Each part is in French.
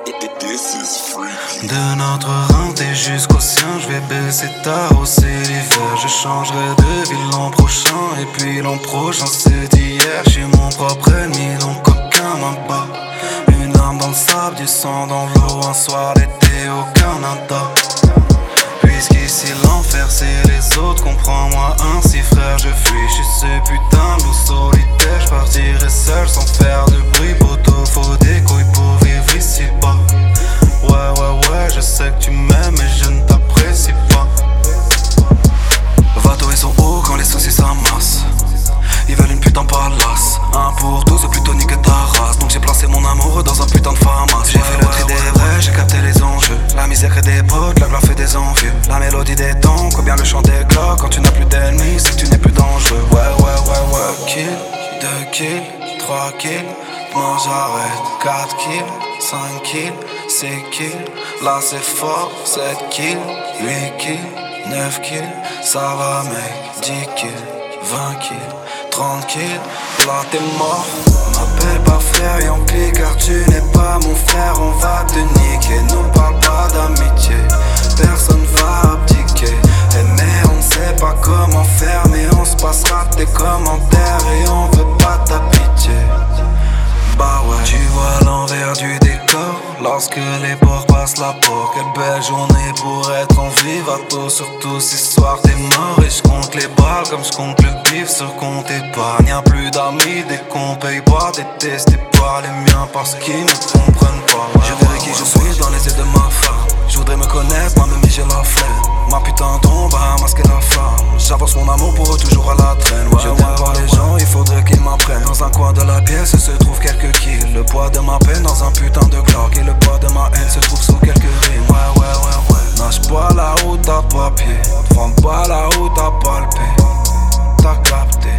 De notre rentrée jusqu'au sien, je vais baisser tard aussi l'hiver. Je changerai de ville l'an prochain, et puis l'an prochain c'est hier. J'suis mon propre ennemi, donc aucun m'abat. Une arme dans le sable, du sang dans l'eau, un soir d'été au Canada. Puisqu'ici l'enfer c'est les autres, comprends-moi ainsi frère, je fuis. J'suis ce putain de loup solitaire, j'partirai seul sans faire de bruit. Poto, faut des couilles pour vivre ici bas. Ouais, je sais que tu m'aimes mais je ne t'apprécie pas. Vato ils sont hauts quand les soucis s'amassent. Ils veulent une putain palace. Un pour tous ou plutôt nique ta race. Donc j'ai placé mon amour dans un putain de pharmacie. J'ai fait le tri des vrais, j'ai capté les enjeux. La misère crée des potes, la gloire fait des envieux. La mélodie des temps, combien le chant d'éclat. Quand tu n'as plus d'ennemis, c'est que tu n'es plus dangereux. Ouais. Kill, 2 kills, 3 kills. Non j'arrête, 4 kills, 5 kills, 6 kills. Là c'est fort, 7 kills, 8 kills, 9 kills. Ça va mec, 10 kills, 20 kills, 30 kills. Là t'es mort. M'appelle pas frère Yankee car tu n'es pas mon frère. On va te niquer, nous parle pas d'amitié. Personne va abdiquer. Mais on ne sait pas comment faire. Mais on se passera tes commentaires et on veut pas ta pitié. Bah ouais, tu vois l'envers du décor lorsque les porcs passent la porte. Quelle belle journée pour être en vie. Vato, surtout si ce soir t'es mort. Et je compte les balles comme je compte le bif sur compte épargne. Y'a plus d'amis dès qu'on paye pas. Détesté par les miens parce qu'ils ne comprennent pas. Je verrai qui je suis dans les yeux de ma femme. Je voudrais me connaître, moi-même mais j'ai la flemme. Ma putain tombe à masquer la flamme. J'avance mon amour pour eux toujours à la traîne. Je n'aime pas les gens, il faudrait qu'ils m'apprennent. Dans un coin de la pièce se trouve quelques kills. Le poids de ma peine dans un putain de Glock. Et le poids de ma haine se trouve sous quelques rimes. Ouais. Nage pas là où t'as pas pied. Vends pas là où t'as palpé. T'as capté.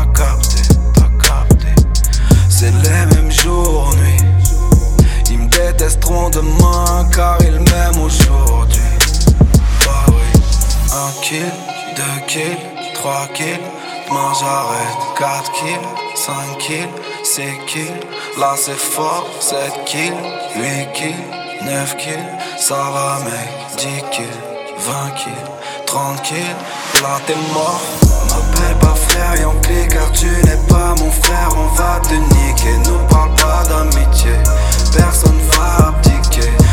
C'est les mêmes jours, nuit. Ils me détesteront demain car ils m'aiment aujourd'hui. Bah oui. 1 kill, 2 kills, 3 kills. Non j'arrête, 4 kills, 5 kills, 6 kills. Là c'est fort, 7 kills, 8 kills, 9 kills. Ça va mec, 10 kills, 20 kills, 30 kills. Là t'es mort. M'appelle pas frère Yankee car tu n'es pas mon frère. On va te niquer, nous parle pas d'amitié. Personne va abdiquer.